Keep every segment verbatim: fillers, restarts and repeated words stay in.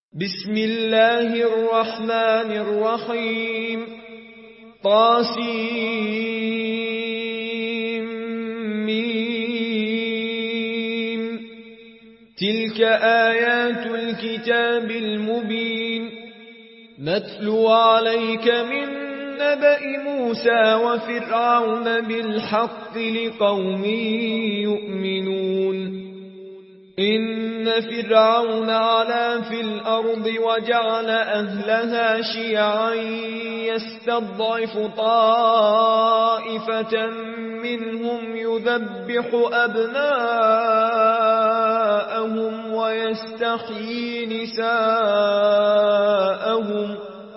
بسم الله الرحمن الرحيم طاسيم تلك آيات الكتاب المبين نتلو عليك من نبأ موسى وفرعون بالحق لقوم يؤمنون إن فرعون علا في الأرض وجعل أهلها شيعا يستضعف طائفة منهم يذبح أبناءهم ويستحيي نساءهم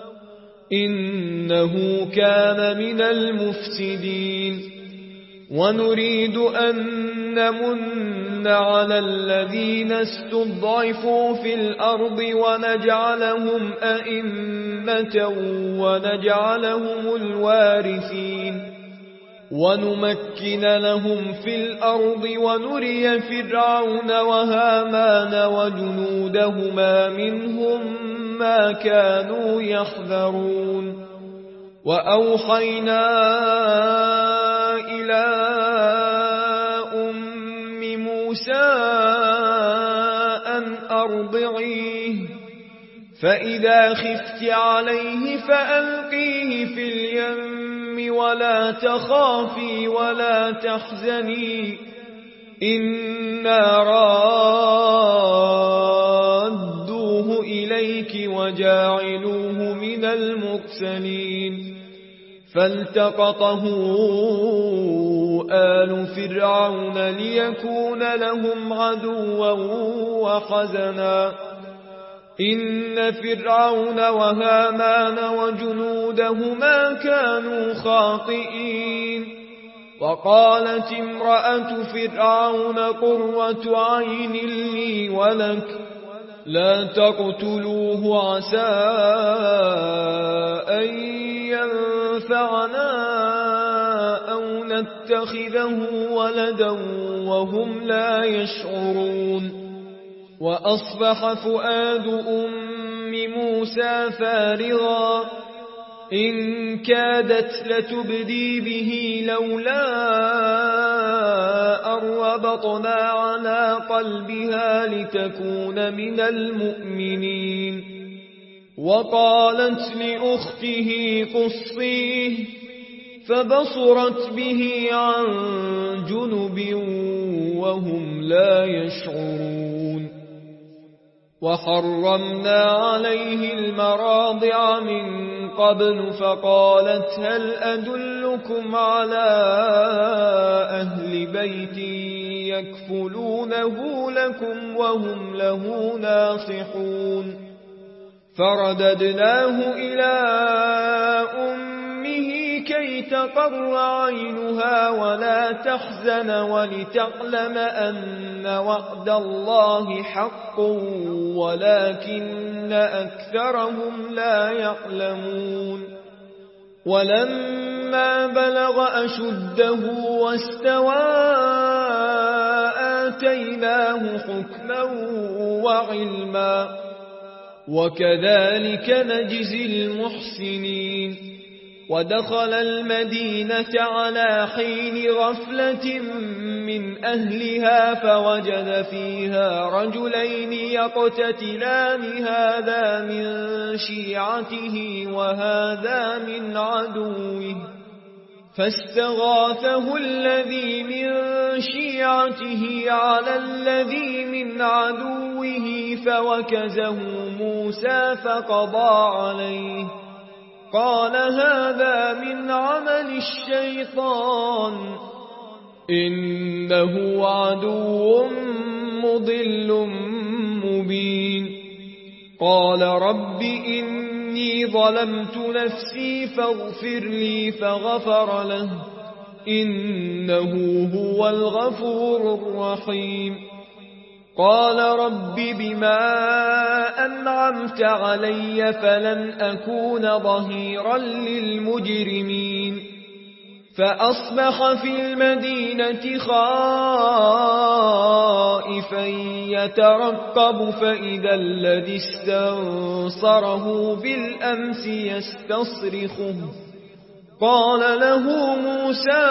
إنه كان من المفسدين ونريد أن نمن على الذين استضعفوا في الأرض ونجعلهم أئمة ونجعلهم الوارثين ونمكن لهم في الأرض ونري فرعون وهامان وجنودهما منهم ما كانوا يحذرون وأوحينا إلى أم موسى أن أرضعيه فإذا خفت عليه فألقيه في اليم ولا تخافي ولا تحزني إنا رادوه إليك وجاعلوه من المرسلين فالتقطه آل فرعون ليكون لهم عدوا وحزنا إن فرعون وهامان وجنودهما كانوا خاطئين وقالت امرأة فرعون قرة عين لي ولك لا تقتلوه عسى أن ينفعنا أو نتخذه ولدا وهم لا يشعرون وأصبح فؤاد أم موسى فارغا إن كادت لتبدي به لولا أن ربطنا على قلبها لتكون من المؤمنين وقالت لأخته قصيه فبصرت به عن جنب وهم لا يشعرون وحرمنا عليه المراضع من قبل فقالت هل أدلكم على أهل بيت يكفلونه لكم وهم له ناصحون فرددناه إلى أمه كي تقر عينها ولا تحزن ولتعلم أن وعد الله حق ولكن أكثرهم لا يعلمون ولما بلغ أشده واستوى آتيناه حكما وعلما وكذلك نجزي المحسنين ودخل المدينة على حين غفلة من أهلها فوجد فيها رجلين يقتتلان هذا من شيعته وهذا من عدوه فاستغاثه الذي من شيعته على الذي من عدوه فوكزه موسى فقضى عليه قال هذا من عمل الشيطان إنه عدو مضل مبين قال رب إني ظلمت نفسي فاغفر لي فغفر له إنه هو الغفور الرحيم قال رب بما أنعمت علي فلن أكون ظهيرا للمجرمين فأصبح في المدينة خائفا يترقب فإذا الذي استنصره بالأمس يستصرخه قال له موسى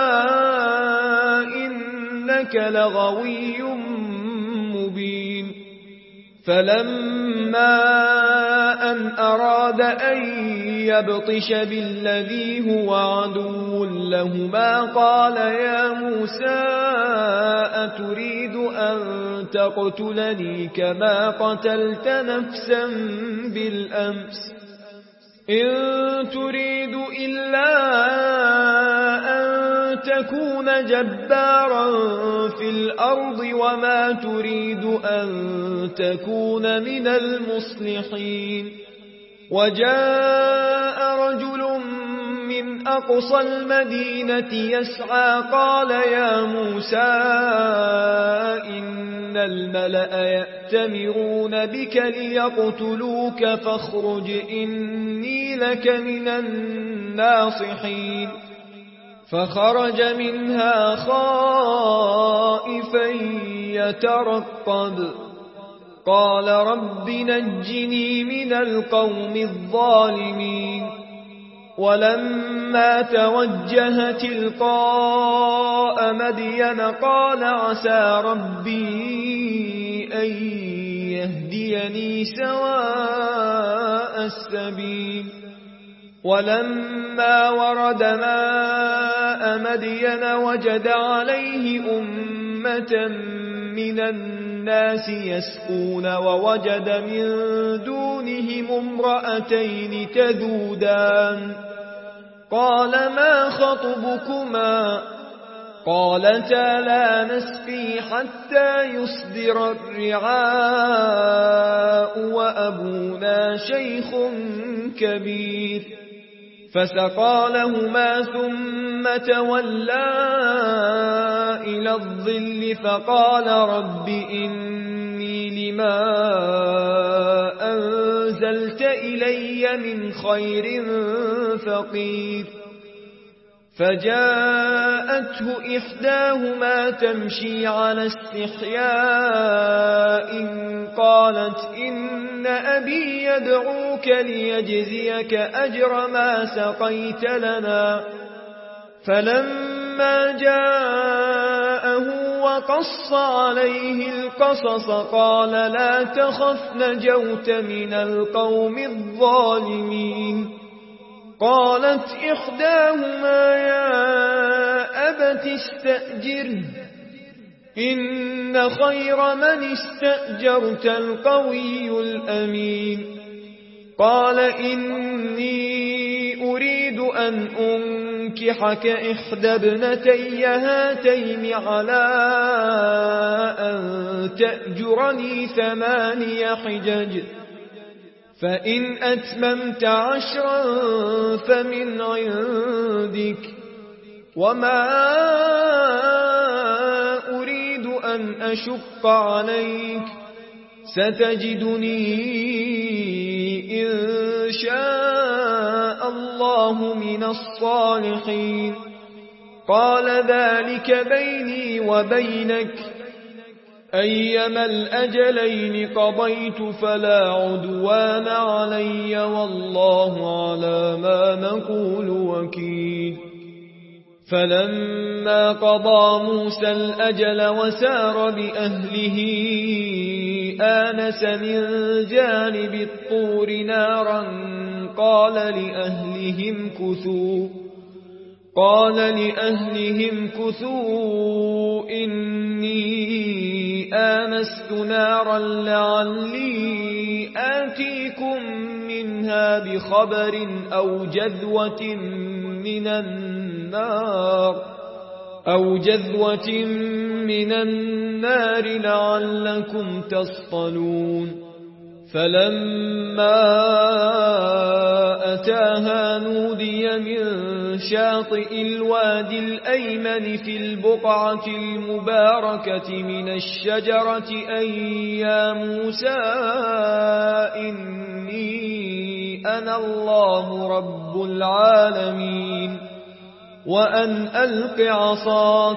إنك لغوي مبين فلما أن أراد أن يبطش بالذي هو عدو لهما قال يا موسى أتريد أن تقتلني كما قتلت نفسا بالأمس إن تريد إلا أن تكون جبارا في الأرض وما تريد أن تكون من المصلحين وجاء رجل من أقصى المدينة يسعى قال يا موسى إن الملأ يأتمرون بك ليقتلوك فاخرج إني لك من الناصحين فخرج منها خائفا يترقب قال رب نجني من القوم الظالمين ولما توجه تلقاء مدين قال عسى ربي أن يهديني سواء السبيل ولما ورد ماء مدين وجد عليه أمة من الناس يسقون ووجد من دونهم امرأتين تذودان قال ما خطبكما قالتا لا نسقي حتى يصدر الرعاء وأبونا شيخ كبير فسقى لهما ثم تولى إلى الظل فقال رب إني لما أنزلت إلي من خير فقير فجاءته إحداهما تمشي على استحياء قالت إن أبي يدعوك ليجزيك أجر ما سقيت لنا فلما جاءه وقص عليه القصص قال لا تخف نجوت من القوم الظالمين قالت إحداهما يا أبت استأجره إن خير من استأجرت القوي الأمين قال إني أريد أن أنكحك إحدى ابنتي هاتين على أن تأجرني ثماني حجج فإن أتممت عشرا فمن عندك وما أريد أن أشق عليك ستجدني إن شاء الله من الصالحين قال ذلك بيني وبينك أيما الأجلين قضيت فلا عدوان علي والله على ما نقول وكيل فلما قضى موسى الأجل وسار بأهله آنس من جانب الطور نارا قال لأهلهم كثوا قال لأهلهم كثوا إني آنست نارا لعلي آتيكم منها بخبر أو جذوة من النار أو جذوة من النار لعلكم تصطلون فلما أتاها نودي من شاطئ الوادي الأيمن في البقعة المباركة من الشجرة أن يا موسى إني أنا الله رب العالمين وأن ألق عصاك.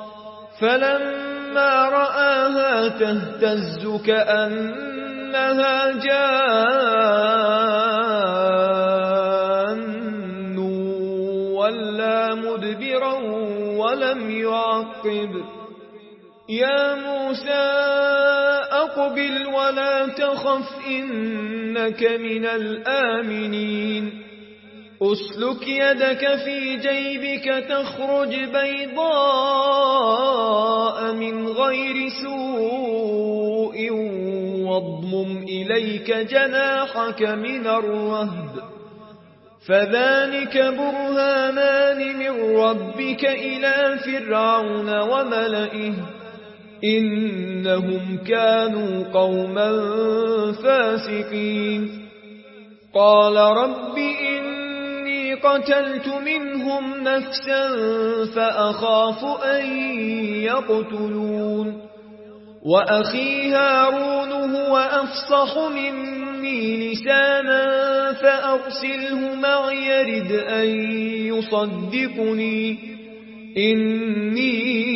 فلما رآها تهتز كأنها جان ولا مدبرا ولم يعقب. يا موسى أقبل ولا تخف إنك من الآمنين. أسلك يدك في جيبك تخرج بيضاء من غير سوء واضمم إليك جناحك من الرهب فذلك برهانان من ربك إلى فرعون وملئه إنهم كانوا قوما فاسقين. قال رب إني قتلت منهم نفسا فأخاف أن يقتلون وأخي هارون هو أفصح مني لسانا فأرسله معي يرد أن يصدقني إني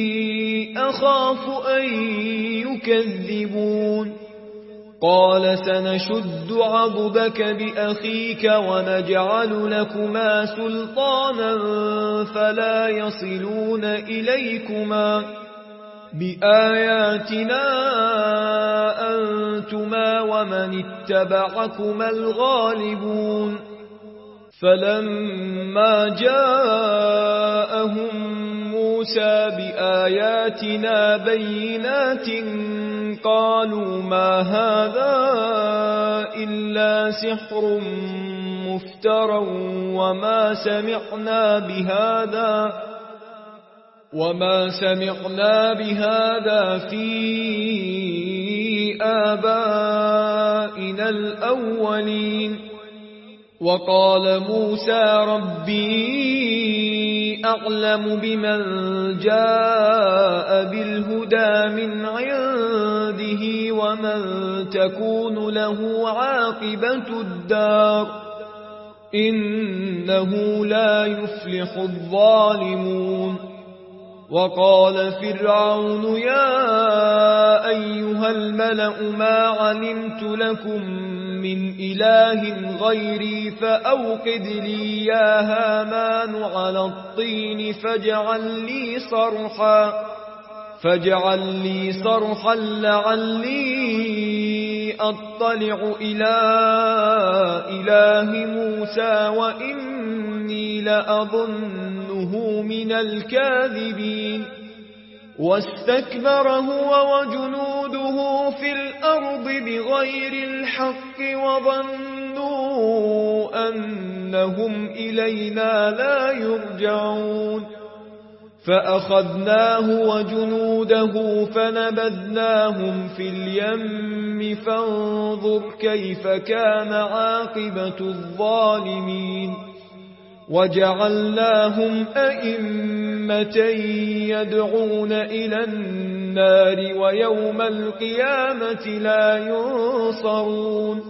أخاف أن يكذبون. قال سنشد عضدك بأخيك ونجعل لكما سلطانا فلا يصلون إليكما بآياتنا أنتما ومن اتبعكما الغالبون. فلما جاءهم موسى بآياتنا بينات قالوا ما هذا إلا سحر مفترى وما سمعنا بهذا وما سمعنا بهذا في آبائنا الأولين. وقال موسى ربي أعلم بمن جاء بالهدى من عنده ومن تكون له عاقبة الدار إنه لا يفلح الظالمون. وقال فرعون يا أيها الملأ ما علمت لكم من إله غيري فأوقد لي يا هامان على الطين فاجعل لي صرحا فاجعل لي صرحا لعلي أطلع إلى إله موسى وإني لأظنه من الكاذبين. واستكبر هو وجنوده في الأرض بغير الحق وظنوا أنهم إلينا لا يرجعون. فأخذناه وجنوده فنبذناهم في اليم فانظر كيف كان عاقبة الظالمين. وجعلناهم أئمة يدعون إلى النار ويوم القيامة لا ينصرون.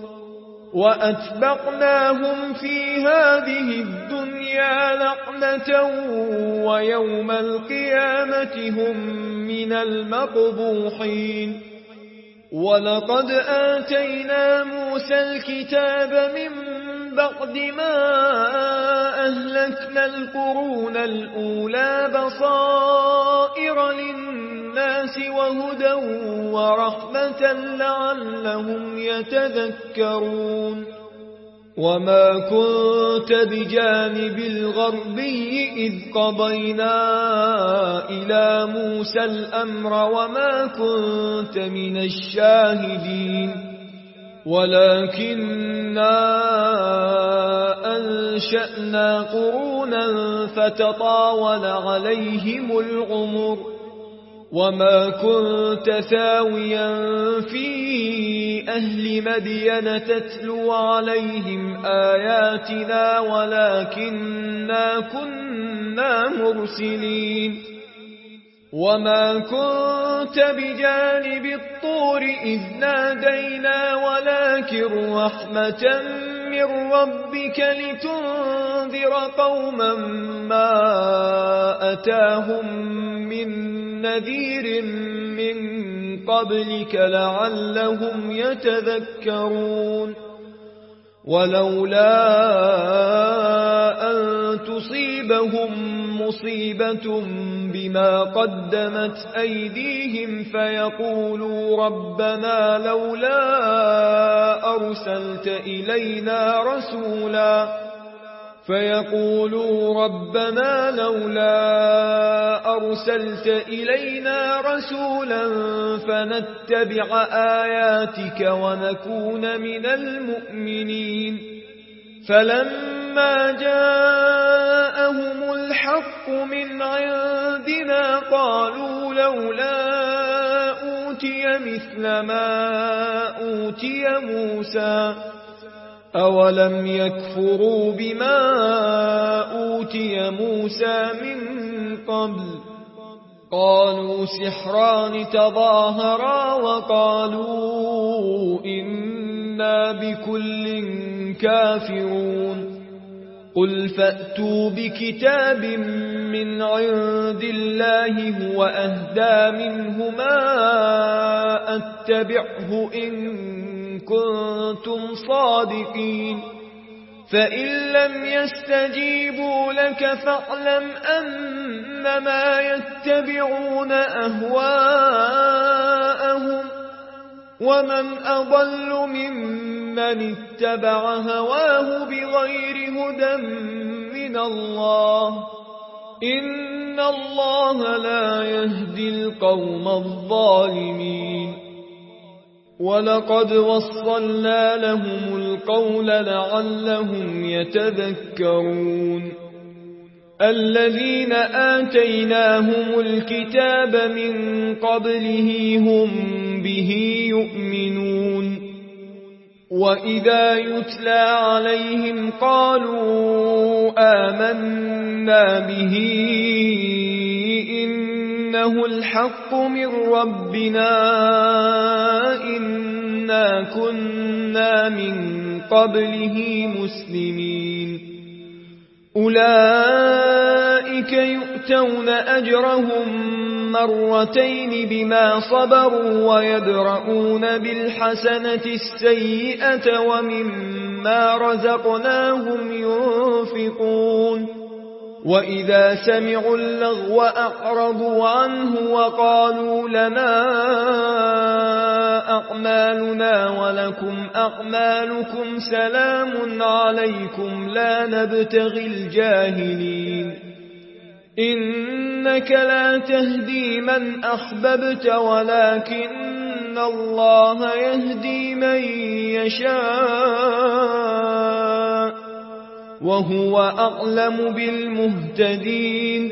وأتبعناهم في هذه الدنيا لعنة ويوم القيامة هم من المقبوحين. ولقد آتينا موسى الكتاب من بعد ما أهلكنا القرون الأولى بصائر للناس وهدى ورحمة لعلهم يتذكرون. وما كنت بجانب الغربي إذ قضينا إلى موسى الأمر وما كنت من الشاهدين ولكننا أنشأنا قرونا فتطاول عليهم العمر وما كنت ثاويا في أهل مدين تتلو عليهم آياتنا ولكننا كنا مرسلين. وما كنت بجانب الطور إذ نادينا ولكن رحمة من ربك لتنذر قوما ما أتاهم من نذير من قبلك لعلهم يتذكرون ولولا أن تصيبهم مصيبة بما قدمت أيديهم فيقولوا ربنا لولا أرسلت إلينا رسولا فيقولوا ربنا لولا أرسلت إلينا رسولا فنتبع آياتك ونكون من المؤمنين فلما جاءهم الحق من عندنا قالوا لولا أوتي مثل ما أوتي موسى أولم يكفروا بما أوتي موسى من قبل قالوا سحران تظاهرا وقالوا إنا بكل كافرون قل فأتوا بكتاب من عند الله هو أهدى منهما أتبعه إن كنتم صادقين فإن لم يستجيبوا لك فاعلم أنما يتبعون أهواءهم ومن أضل ممن اتبع هواه بغير هدى من الله إن الله لا يهدي القوم الظالمين ولقد وصلنا لهم القول لعلهم يتذكرون الذين آتيناهم الكتاب من قبله هم به يؤمنون وإذا يتلى عليهم قالوا آمنا به إنه الحق من ربنا إنا كنا من قبله مسلمين أولئك يؤتون أجرهم مرتين بما صبروا ويدرؤون بالحسنة السيئة ومما رزقناهم ينفقون وإذا سمعوا اللغو أعرضوا عنه وقالوا لنا أعمالنا ولكم أعمالكم سلام عليكم لا نبتغي الجاهلين إنك لا تهدي من أحببت ولكن الله يهدي من يشاء وهو أعلم بالمهتدين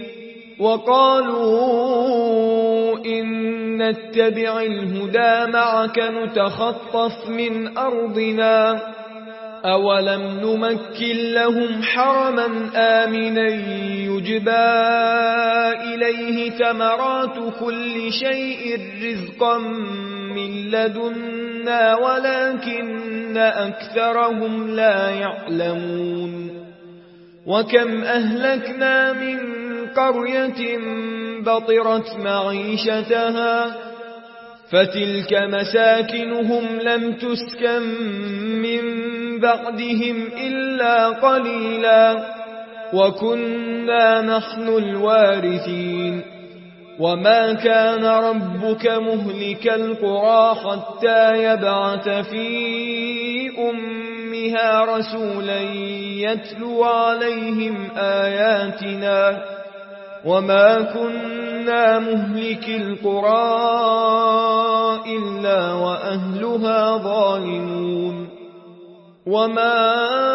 وقالوا إن نتبع الهدى معك نتخطف من أرضنا أولم نمكن لهم حرما آمنا يجبى إليه ثمرات كل شيء رزقا من لدنا ولكن أكثرهم لا يعلمون وكم أهلكنا من قرية بطرت معيشتها فتلك مساكنهم لم تسكن من بعدهم إلا قليلا وكنا نحن الوارثين وما كان ربك مهلك القرى حتى يبعث في أمها رسولا يتلو عليهم آياتنا وما كنا مهلك القرى إلا وأهلها ظالمون وما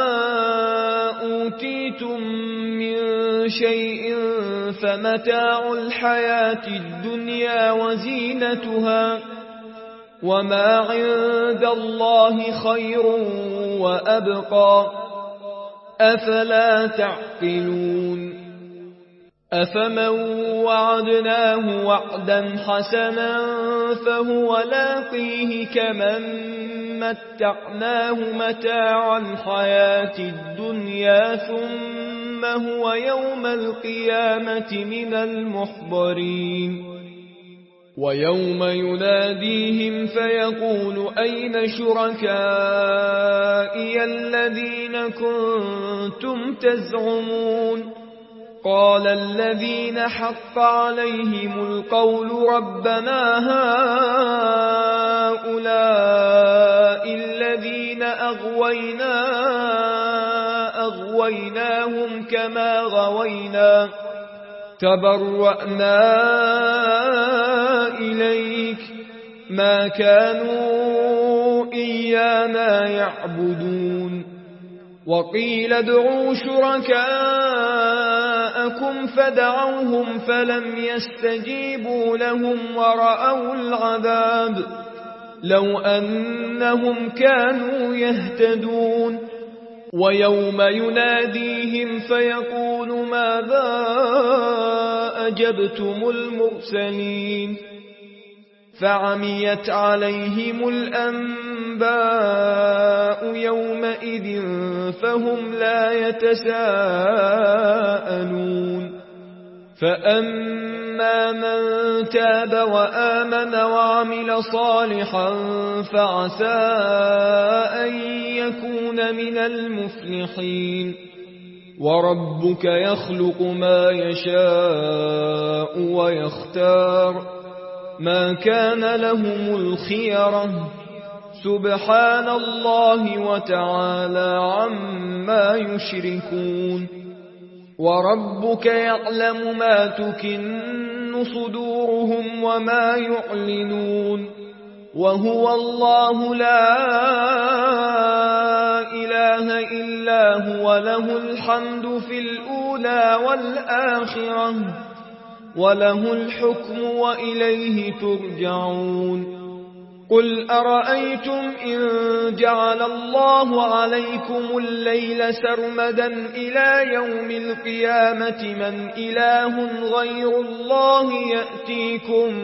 أوتيتم من شيء فمتاع الحياة الدنيا وزينتها وما عند الله خير وأبقى أفلا تعقلون أفمن وعدناه وعدا حسنا فهو لاقيه كمن متعناه متاع الحياة الدنيا ثم هو يوم القيامة من المحضرين ويوم يناديهم فيقول أين شركائي الذين كنتم تزعمون قال الذين حق عليهم القول ربنا هؤلاء الذين أغوينا أغويناهم كما غوينا تبرأنا إليك ما كانوا إيانا يعبدون وقيل ادعوا شركاءكم فدعوهم فلم يستجيبوا لهم ورأوا العذاب لو أنهم كانوا يهتدون ويوم يناديهم فيقول ماذا أجبتم المرسلين فعميت عليهم الأنباء يومئذ فهم لا يتساءلون فأما من تاب وآمن وعمل صالحا فعسى أن يكون من المفلحين وربك يخلق ما يشاء ويختار ما كان لهم الخيرة سبحان الله وتعالى عما يشركون وربك يعلم ما تكن صدورهم وما يعلنون وهو الله لا إله إلا هو له الحمد في الأولى والآخرة وله الحكم وإليه ترجعون قل أرأيتم إن جعل الله عليكم الليل سرمدا إلى يوم القيامة من إله غير الله يأتيكم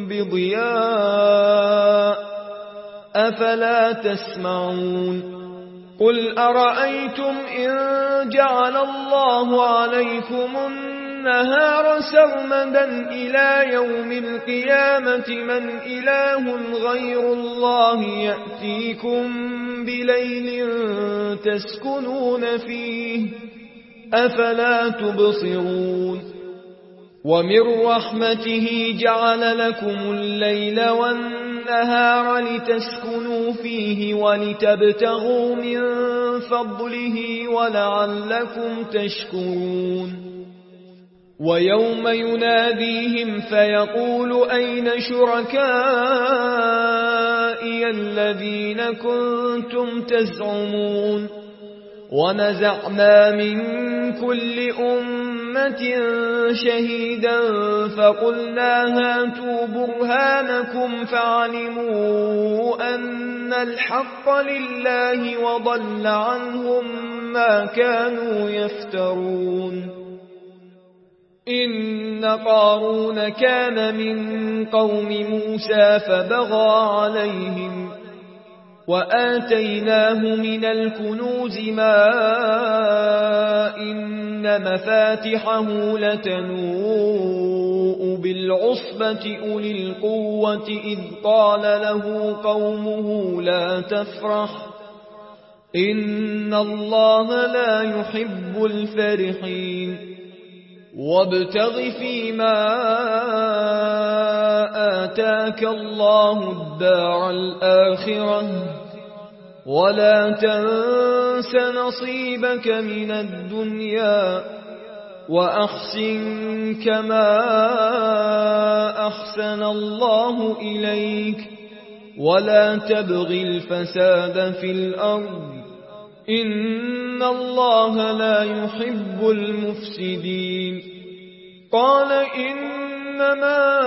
بضياء أفلا تسمعون قل أرأيتم إن جعل الله عليكم النهار سرمدا إلى يوم القيامة من إله غير الله يأتيكم بليل تسكنون فيه أفلا تبصرون ومن رحمته جعل لكم الليل والنهار لتسكنوا فيه ولتبتغوا من فضله ولعلكم تشكرون ويوم يناديهم فيقول أين شركائي الذين كنتم تزعمون ونزعنا من كل أمة شهيدا فقلنا هاتوا برهانكم فعلموا أن الحق لله وضل عنهم ما كانوا يفترون إن قارون كان من قوم موسى فبغى عليهم وآتيناه من الكنوز ما إن مفاتحه لتنوء بالعصبة أولي القوة إذ قال له قومه لا تفرح إن الله لا يحب الفرحين وابتغ فيما آتاك الله الدار الآخرة ولا تنس نصيبك من الدنيا وأحسن كما أحسن الله إليك ولا تبغ الفساد في الأرض إن الله لا يحب المفسدين قال إنما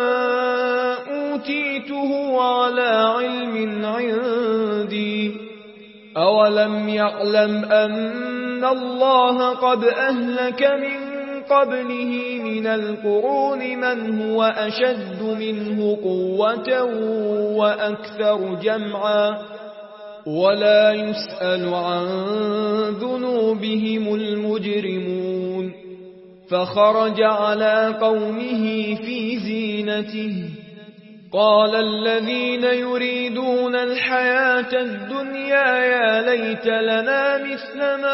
أوتيته على علم عندي أولم يعلم أن الله قد أهلك من قبله من القرون من هو أشد منه قوة وأكثر جمعا ولا يسأل عن ذنوبهم المجرمون فخرج على قومه في زينته قال الذين يريدون الحياة الدنيا يا ليت لنا مثل ما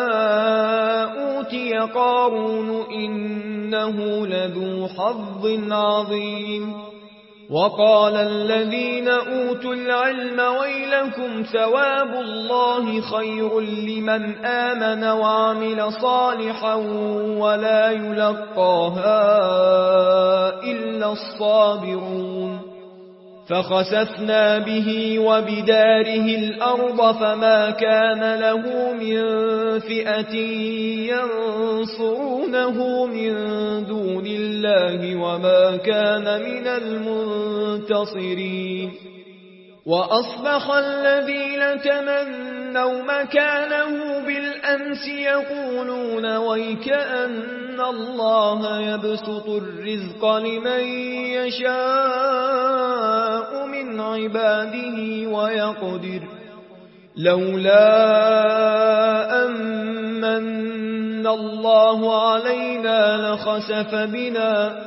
أوتي قارون إنه لذو حظ عظيم وقال الذين أوتوا العلم ويلكم ثواب الله خير لمن آمن وعمل صالحا ولا يلقاها إلا الصابرون فخسفنا به وبداره الأرض فما كان له من فئة ينصرونه من دون الله وما كان من المنتصرين وأصبح الذين تمنوا مكانه بالأمس يقولون ويكأن الله يبسط الرزق لمن يشاء من عباده ويقدر لولا أمن الله علينا لخسف بنا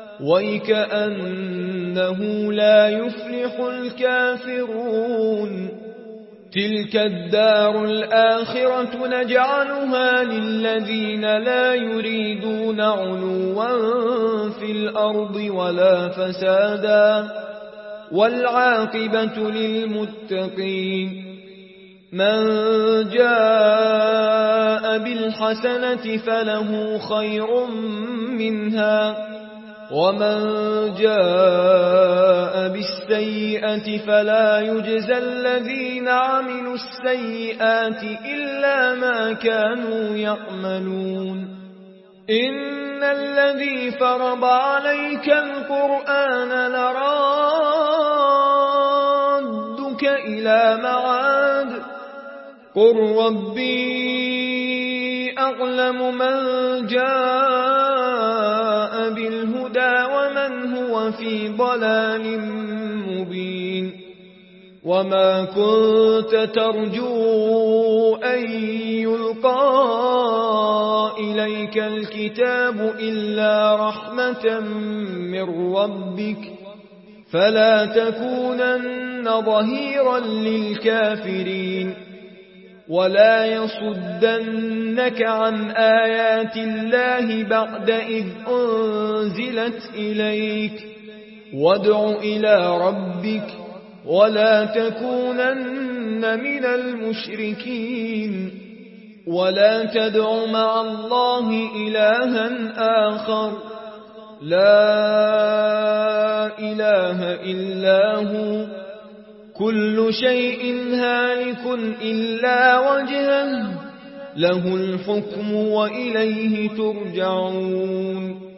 ويكأنه لا يفلح الكافرون تلك الدار الآخرة نجعلها للذين لا يريدون علوا في الأرض ولا فسادا والعاقبة للمتقين من جاء بالحسنة فله خير منها ومن جاء بالسيئة فلا يجزى الذين عملوا السيئات إلا ما كانوا يعملون إن الذي فرض عليك القرآن لرادك إلى معاد قل ربي أعلم من جاء بالهدى ومن هو في ضلال مبين وما كنت ترجو أن يلقى إليك الكتاب إلا رحمة من ربك فلا تكونن ظهيرا للكافرين ولا يصدنك عن آيات الله بعد إذ أنزلت إليك وادع إلى ربك ولا تكونن من المشركين ولا تدع مع الله إلها آخر لا إله إلا هو كل شيء هالك إلا وجهه له الحكم وإليه ترجعون